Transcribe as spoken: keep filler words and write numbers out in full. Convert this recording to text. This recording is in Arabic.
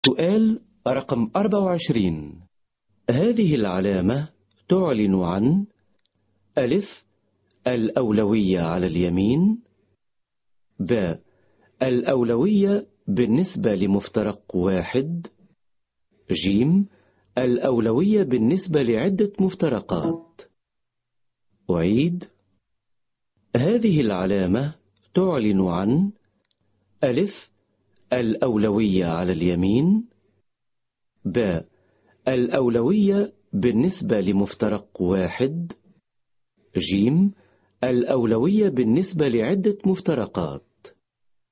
سؤال رقم أربعة وعشرين. هذه العلامة تعلن عن: ألف الأولوية على اليمين، ب الأولوية بالنسبة لمفترق واحد، جيم الأولوية بالنسبة لعدة مفترقات. أعيد: هذه العلامة تعلن عن: ألف الأولوية على اليمين، ب الأولوية بالنسبة لمفترق واحد، جيم الأولوية بالنسبة لعدة مفترقات.